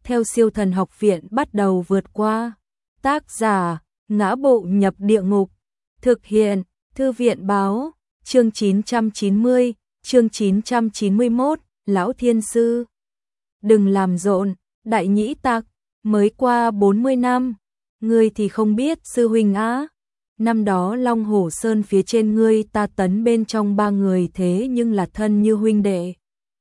theo Siêu Thần Học Viện bắt đầu vượt qua. Tác giả: Ngã Bộ Nhập Địa Ngục. Thực hiện: Thư viện báo. Chương 990, chương 991, Lão Thiên Sư. Đừng làm rộn, Đại Nhĩ Tặc, mới qua 40 năm, ngươi thì không biết sư huynh á. Năm đó Long Hổ Sơn phía trên ngươi ta tấn bên trong 3 người thế nhưng là thân như huynh đệ.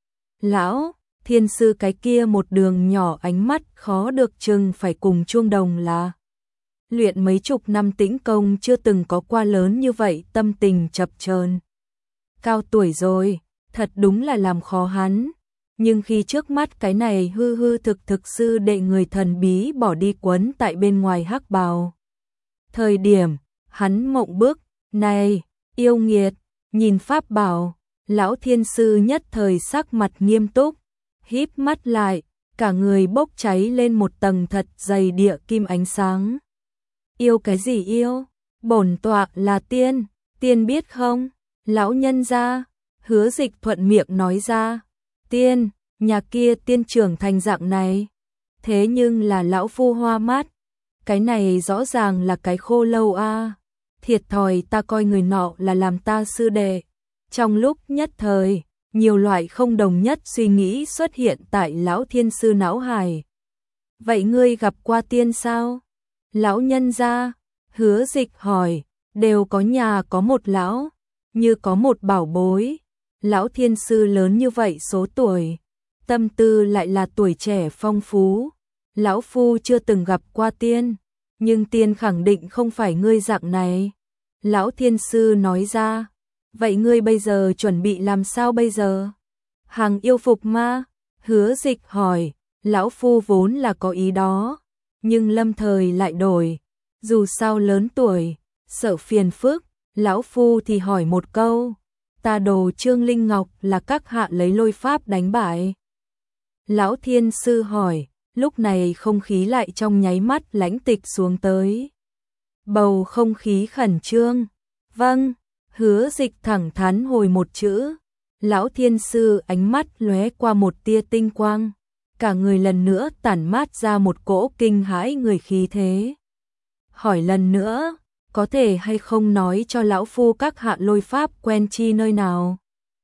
Lão Thiên Sư cái kia một đường nhỏ ánh mắt khó được chừng phải cùng chuông đồng là. Luyện mấy chục năm tĩnh công chưa từng có qua lớn như vậy, tâm tình chập chờn. Cao tuổi rồi, thật đúng là làm khó hắn. Nhưng khi trước mắt cái này hư hư thực sư đệ người thần bí bỏ đi quấn tại bên ngoài hắc bào. Thời điểm, hắn mộng bức, này, yêu nghiệt, nhìn pháp bảo, Lão Thiên Sư nhất thời sắc mặt nghiêm túc, híp mắt lại, cả người bốc cháy lên một tầng thật dày địa kim ánh sáng. Yêu cái gì yêu? Bổn tọa là tiên, tiên biết không? Lão nhân gia, Hứa Dịch thuận miệng nói ra. Tiên, nhà kia tiên trưởng thành dạng này. Thế nhưng là lão phu hoa mắt. Cái này rõ ràng là cái khô lâu a. Thiệt thòi, ta coi người nọ là làm ta sư đệ. Trong lúc nhất thời, nhiều loại không đồng nhất suy nghĩ xuất hiện tại Lão Thiên Sư não hải. Vậy ngươi gặp qua tiên sao? Lão nhân gia, Hứa Dịch hỏi, đều có nhà có một lão, như có một bảo bối. Lão Thiên Sư lớn như vậy số tuổi, tâm tư lại là tuổi trẻ phong phú. Lão phu chưa từng gặp qua tiên, nhưng tiên khẳng định không phải ngươi dạng này. Lão Thiên Sư nói ra, vậy ngươi bây giờ chuẩn bị làm sao bây giờ? Hàng yêu phục ma? Hứa Dịch hỏi, lão phu vốn là có ý đó, nhưng lâm thời lại đổi, dù sao lớn tuổi, sợ phiền phức, lão phu thì hỏi một câu, ta đồ Trương Linh Ngọc là các hạ lấy lôi pháp đánh bại. Lão Thiên Sư hỏi, lúc này không khí lại trong nháy mắt lãnh tịch xuống tới. Bầu không khí khẩn trương. Vâng, Hứa Dịch thẳng thắn hồi một chữ. Lão Thiên Sư ánh mắt lóe qua một tia tinh quang, cả người lần nữa tản mát ra một cỗ kinh hãi người khí thế. Hỏi lần nữa, có thể hay không nói cho lão phu các hạ lôi pháp quen chi nơi nào?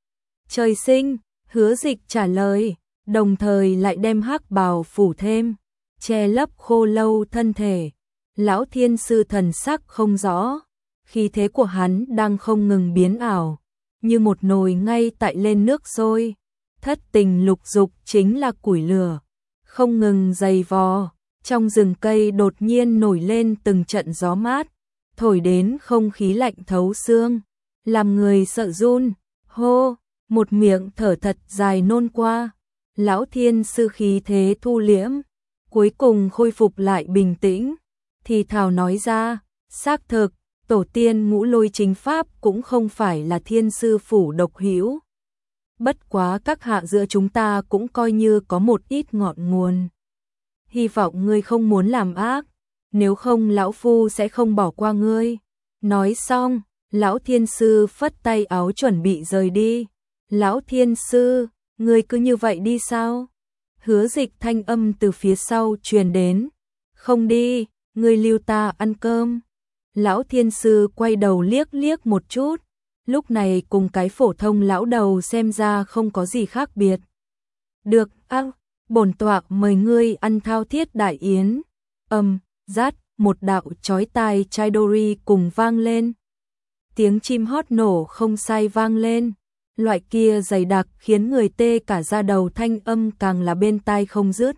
Trời sinh, Hứa Dịch trả lời, đồng thời lại đem hắc bào phủ thêm, che lấp khô lâu thân thể. Lão Thiên Sư thần sắc không rõ, khí thế của hắn đang không ngừng biến ảo, như một nồi ngay tại lên nước sôi. Thất tình lục dục chính là củi lửa, không ngừng dày vò. Trong rừng cây đột nhiên nổi lên từng trận gió mát, thổi đến không khí lạnh thấu xương, làm người sợ run. Hô, một miệng thở thật dài nôn qua. Lão Thiên Sư khí thế thu liễm, cuối cùng khôi phục lại bình tĩnh, thì thào nói ra, xác thực, tổ tiên Ngũ Lôi chính pháp cũng không phải là Thiên Sư phủ độc hữu. Bất quá các hạ giữa chúng ta cũng coi như có một ít ngọn nguồn. Hy vọng ngươi không muốn làm ác, nếu không lão phu sẽ không bỏ qua ngươi. Nói xong, Lão Thiên Sư phất tay áo chuẩn bị rời đi. Lão Thiên Sư, ngươi cứ như vậy đi sao? Hứa Dịch thanh âm từ phía sau truyền đến. Không đi, ngươi lưu ta ăn cơm. Lão Thiên Sư quay đầu liếc liếc một chút, lúc này cùng cái phổ thông lão đầu xem ra không có gì khác biệt. Được, bổn tọa mời ngươi ăn thao thiết đại yến. Rát, một đạo chói tai chidori cùng vang lên. Tiếng chim hót nổ không sai vang lên, loại kia dày đặc khiến người tê cả da đầu, thanh âm càng là bên tai không dứt.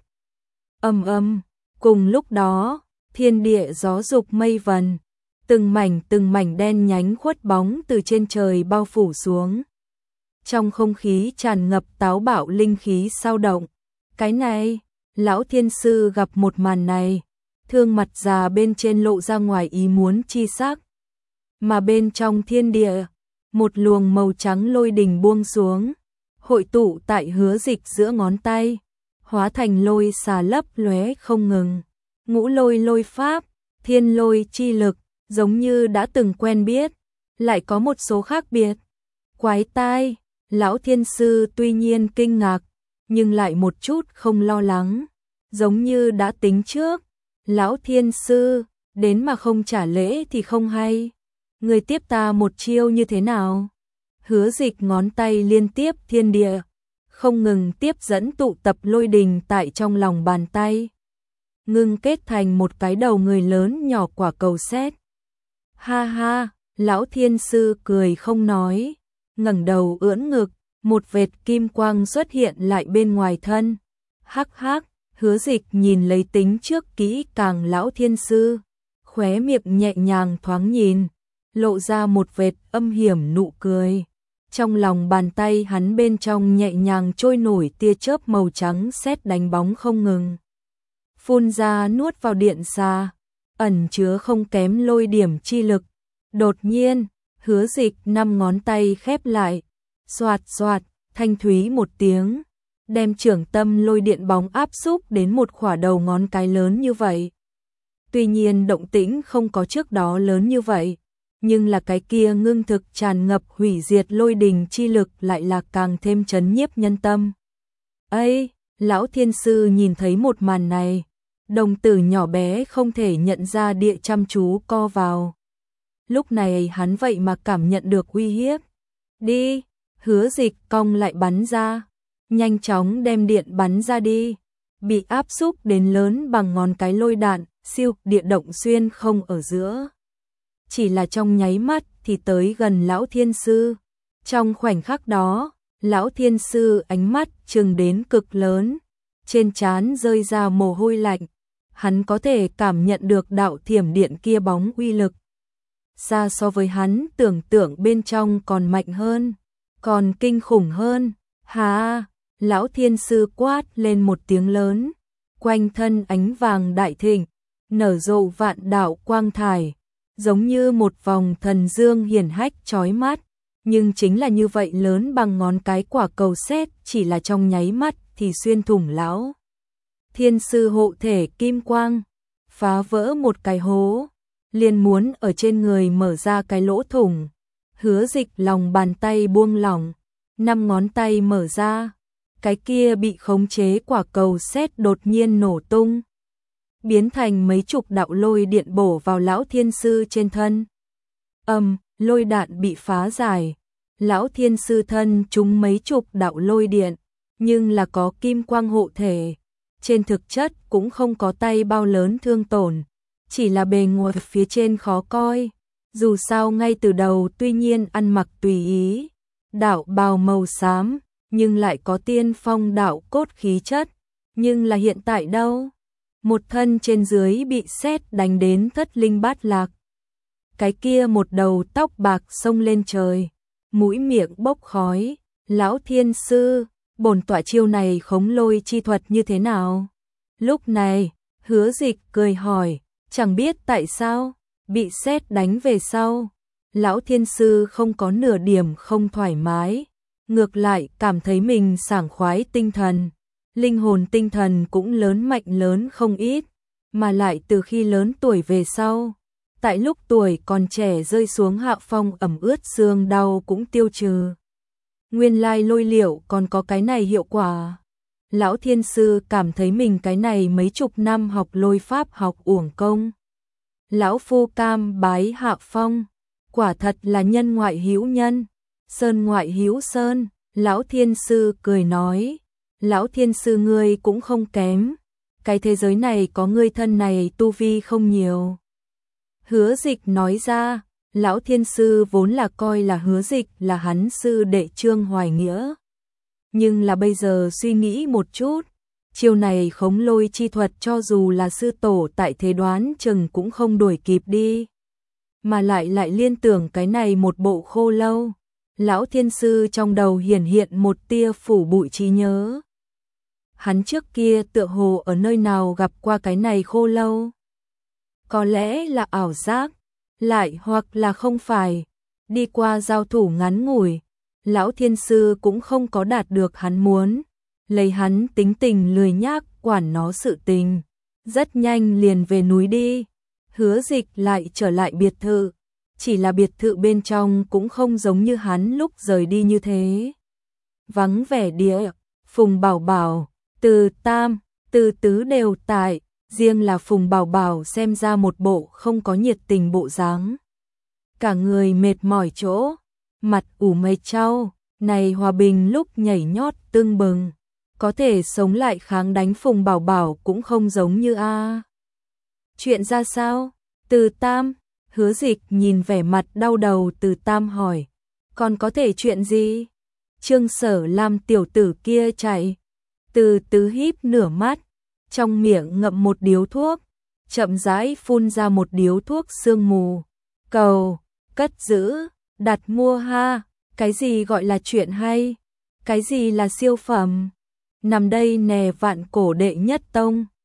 Cùng lúc đó, thiên địa gió dục mây vần, từng mảnh đen nhánh khuất bóng từ trên trời bao phủ xuống. Trong không khí tràn ngập táo bạo linh khí sao động. Cái này, Lão Thiên Sư gặp một màn này, thương mặt già bên trên lộ ra ngoài ý muốn chi sắc. Mà bên trong thiên địa, một luồng màu trắng lôi đình buông xuống, hội tụ tại Hứa Dịch giữa ngón tay, hóa thành lôi xà lấp lóe không ngừng. Ngũ lôi lôi pháp, thiên lôi chi lực, giống như đã từng quen biết, lại có một số khác biệt. Quái tai, Lão Thiên Sư tuy nhiên kinh ngạc, nhưng lại một chút không lo lắng. giống như đã tính trước. Lão thiên sư, đến mà không trả lễ thì không hay. Người tiếp ta một chiêu như thế nào? Hứa Dịch ngón tay liên tiếp thiên địa, không ngừng tiếp dẫn tụ tập lôi đình tại trong lòng bàn tay, ngưng kết thành một cái đầu người lớn nhỏ quả cầu sét. Ha ha, lão thiên sư cười không nói, ngẩng đầu ưỡn ngực, một vệt kim quang xuất hiện lại bên ngoài thân. Hắc hắc, Hứa Dịch nhìn lấy tính trước kỹ càng lão thiên sư, khóe miệng nhẹ nhàng thoáng nhìn, lộ ra một vệt âm hiểm nụ cười. Trong lòng bàn tay hắn bên trong nhẹ nhàng trôi nổi tia chớp màu trắng sét đánh bóng không ngừng. Phun ra nuốt vào điện xa, ẩn chứa không kém lôi điểm chi lực. Đột nhiên, Hứa Dịch 5 ngón tay khép lại, xoạt xoạt, thanh thúy một tiếng, đem trưởng tâm lôi điện bóng áp xúc đến một khỏa đầu ngón cái lớn như vậy. Tuy nhiên động tĩnh không có trước đó lớn như vậy, nhưng là cái kia ngưng thực tràn ngập hủy diệt lôi đình chi lực lại là càng thêm chấn nhiếp nhân tâm. Ây, lão thiên sư nhìn thấy một màn này, đồng tử nhỏ bé không thể nhận ra địa chăm chú co vào. Lúc này hắn vậy mà cảm nhận được uy hiếp. Đi, Hứa Dịch cong lại bắn ra, nhanh chóng đem điện bắn ra đi. Bị áp xúc đến lớn bằng ngón cái lôi đạn, siêu địa động xuyên không ở giữa. Chỉ là trong nháy mắt thì tới gần lão thiên sư. Trong khoảnh khắc đó, lão thiên sư ánh mắt trừng đến cực lớn, trên trán rơi ra mồ hôi lạnh. Hắn có thể cảm nhận được đạo thiểm điện kia bóng uy lực xa so với hắn tưởng tượng bên trong còn mạnh hơn, còn kinh khủng hơn. Hà, lão thiên sư quát lên một tiếng lớn, quanh thân ánh vàng đại thịnh, nở rộ vạn đạo quang thải, giống như một vòng thần dương hiển hách chói mắt, nhưng chính là như vậy lớn bằng ngón cái quả cầu sét, chỉ là trong nháy mắt thì xuyên thủng lão thiên sư hộ thể kim quang, phá vỡ một cái hố, liền muốn ở trên người mở ra cái lỗ thủng. Hứa Dịch lòng bàn tay buông lỏng, 5 ngón tay mở ra, cái kia bị khống chế quả cầu sét đột nhiên nổ tung, biến thành mấy chục đạo lôi điện bổ vào lão thiên sư trên thân. Lôi đạn bị phá giải, lão thiên sư thân trúng mấy chục đạo lôi điện, nhưng là có kim quang hộ thể, trên thực chất cũng không có tay bao lớn thương tổn, chỉ là bề ngoài phía trên khó coi. Dù sao ngay từ đầu tuy nhiên ăn mặc tùy ý, đạo bào màu xám, nhưng lại có tiên phong đạo cốt khí chất, nhưng là hiện tại đâu? Một thân trên dưới bị sét đánh đến thất linh bát lạc. Cái kia một đầu tóc bạc xông lên trời, mũi miệng bốc khói. Lão thiên sư, bổn tọa chiêu này khống lôi chi thuật như thế nào? Lúc này, Hứa Dịch cười hỏi, chẳng biết tại sao, bị sét đánh về sau. Lão thiên sư không có nửa điểm không thoải mái, ngược lại cảm thấy mình sảng khoái tinh thần. Linh hồn tinh thần cũng lớn mạnh lớn không ít, mà lại từ khi lớn tuổi về sau, tại lúc tuổi còn trẻ rơi xuống hạ phong ẩm ướt xương đau cũng tiêu trừ. Nguyên lai lôi liệu còn có cái này hiệu quả. Lão thiên sư cảm thấy mình cái này mấy chục năm học lôi pháp học uổng công. Lão phu cam bái hạ phong, quả thật là nhân ngoại hữu nhân, sơn ngoại hữu sơn. Lão thiên sư cười nói, lão thiên sư ngươi cũng không kém, cái thế giới này có ngươi thân này tu vi không nhiều. Hứa Dịch nói ra, lão thiên sư vốn là coi là Hứa Dịch là hắn sư đệ Trương Hoài Nghĩa. Nhưng là bây giờ suy nghĩ một chút, chiêu này khống lôi chi thuật cho dù là sư tổ tại thế đoán chừng cũng không đuổi kịp đi. Mà lại liên tưởng cái này một bộ khô lâu. Lão thiên sư trong đầu hiển hiện một tia phủ bụi trí nhớ. Hắn trước kia tựa hồ ở nơi nào gặp qua cái này khô lâu. Có lẽ là ảo giác, lại hoặc là không phải. Đi qua giao thủ ngắn ngủi, lão thiên sư cũng không có đạt được hắn muốn. Lấy hắn tính tình lười nhác quản nó sự tình, rất nhanh liền về núi đi. Hứa Dịch lại trở lại biệt thự, chỉ là biệt thự bên trong cũng không giống như hắn lúc rời đi như thế. Vắng vẻ địa, Phùng Bảo Bảo, Từ Tam, Từ Tứ đều tại, riêng là Phùng Bảo Bảo xem ra một bộ không có nhiệt tình bộ dáng. Cả người mệt mỏi chỗ, mặt ủ mây trao, này Hòa Bình lúc nhảy nhót tưng bừng, có thể sống lại kháng đánh Phùng Bảo Bảo cũng không giống như a. Chuyện ra sao? Từ Tam, Hứa Dịch nhìn vẻ mặt đau đầu Từ Tam hỏi, còn có thể chuyện gì? Trương Sở Lam tiểu tử kia chạy. Từ Tứ híp nửa mắt, trong miệng ngậm một điếu thuốc, chậm rãi phun ra một điếu thuốc sương mù. Cầu, cất giữ, đặt mua ha, cái gì gọi là chuyện hay? Cái gì là siêu phẩm? Nằm đây nè Vạn Cổ đệ nhất tông.